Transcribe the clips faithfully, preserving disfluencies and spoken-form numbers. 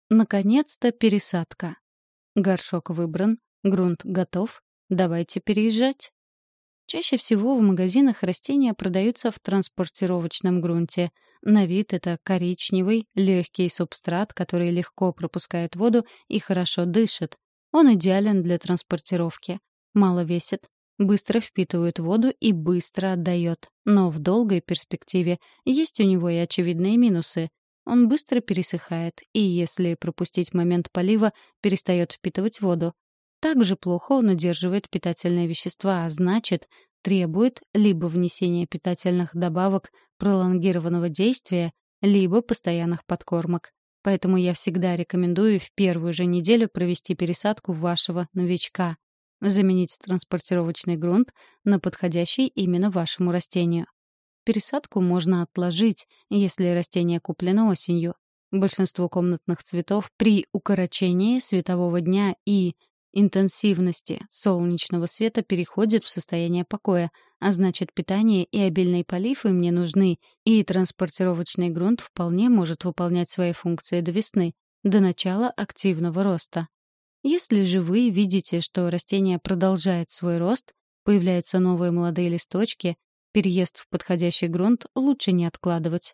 Наконец-то пересадка. Горшок выбран, грунт готов. Давайте переезжать. Чаще всего в магазинах растения продаются в транспортировочном грунте. На вид это коричневый, легкий субстрат, который легко пропускает воду и хорошо дышит. Он идеален для транспортировки. Мало весит, быстро впитывает воду и быстро отдает. Но в долгой перспективе есть у него и очевидные минусы. Он быстро пересыхает, и если пропустить момент полива, перестает впитывать воду. Также плохо он удерживает питательные вещества, а значит, требует либо внесения питательных добавок пролонгированного действия, либо постоянных подкормок. Поэтому я всегда рекомендую в первую же неделю провести пересадку вашего новичка. Заменить транспортировочный грунт на подходящий именно вашему растению. Пересадку можно отложить, если растение куплено осенью. Большинство комнатных цветов при укорочении светового дня и интенсивности солнечного света переходят в состояние покоя, а значит, питание и обильный полив им не нужны, и транспортировочный грунт вполне может выполнять свои функции до весны, до начала активного роста. Если же вы видите, что растение продолжает свой рост, появляются новые молодые листочки, переезд в подходящий грунт лучше не откладывать.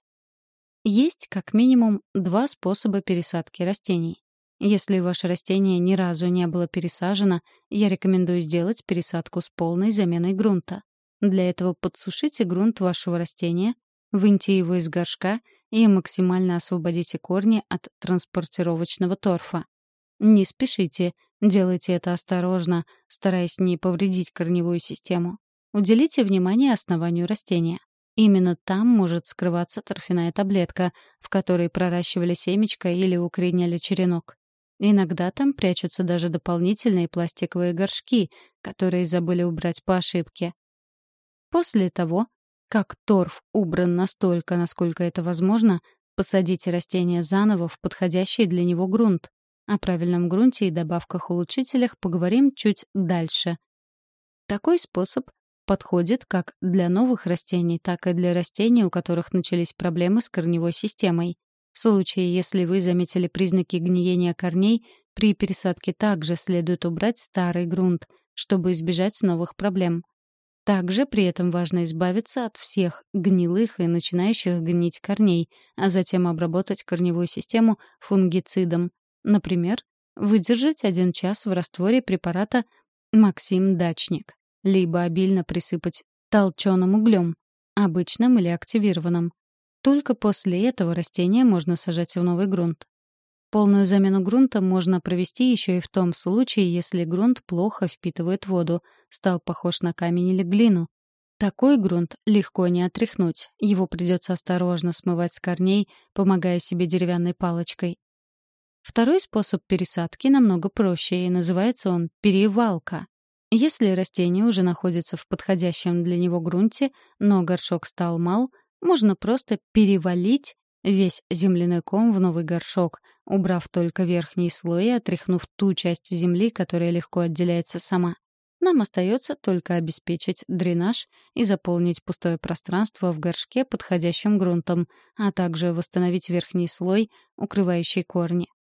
Есть как минимум два способа пересадки растений. Если ваше растение ни разу не было пересажено, я рекомендую сделать пересадку с полной заменой грунта. Для этого подсушите грунт вашего растения, выньте его из горшка и максимально освободите корни от транспортировочного торфа. Не спешите, делайте это осторожно, стараясь не повредить корневую систему. Уделите внимание основанию растения. Именно там может скрываться торфяная таблетка, в которой проращивали семечко или укореняли черенок. Иногда там прячутся даже дополнительные пластиковые горшки, которые забыли убрать по ошибке. После того, как торф убран настолько, насколько это возможно, посадите растение заново в подходящий для него грунт. О правильном грунте и добавках-улучшителях поговорим чуть дальше. Такой способ подходит как для новых растений, так и для растений, у которых начались проблемы с корневой системой. В случае, если вы заметили признаки гниения корней, при пересадке также следует убрать старый грунт, чтобы избежать новых проблем. Также при этом важно избавиться от всех гнилых и начинающих гнить корней, а затем обработать корневую систему фунгицидом. Например, выдержать один час в растворе препарата «Максим Дачник», либо обильно присыпать толченым углем, обычным или активированным. Только после этого растение можно сажать в новый грунт. Полную замену грунта можно провести еще и в том случае, если грунт плохо впитывает воду, стал похож на камень или глину. Такой грунт легко не отряхнуть, его придется осторожно смывать с корней, помогая себе деревянной палочкой. Второй способ пересадки намного проще, и называется он перевалка. Если растение уже находится в подходящем для него грунте, но горшок стал мал, можно просто перевалить весь земляной ком в новый горшок, убрав только верхний слой и отряхнув ту часть земли, которая легко отделяется сама. Нам остается только обеспечить дренаж и заполнить пустое пространство в горшке подходящим грунтом, а также восстановить верхний слой, укрывающий корни.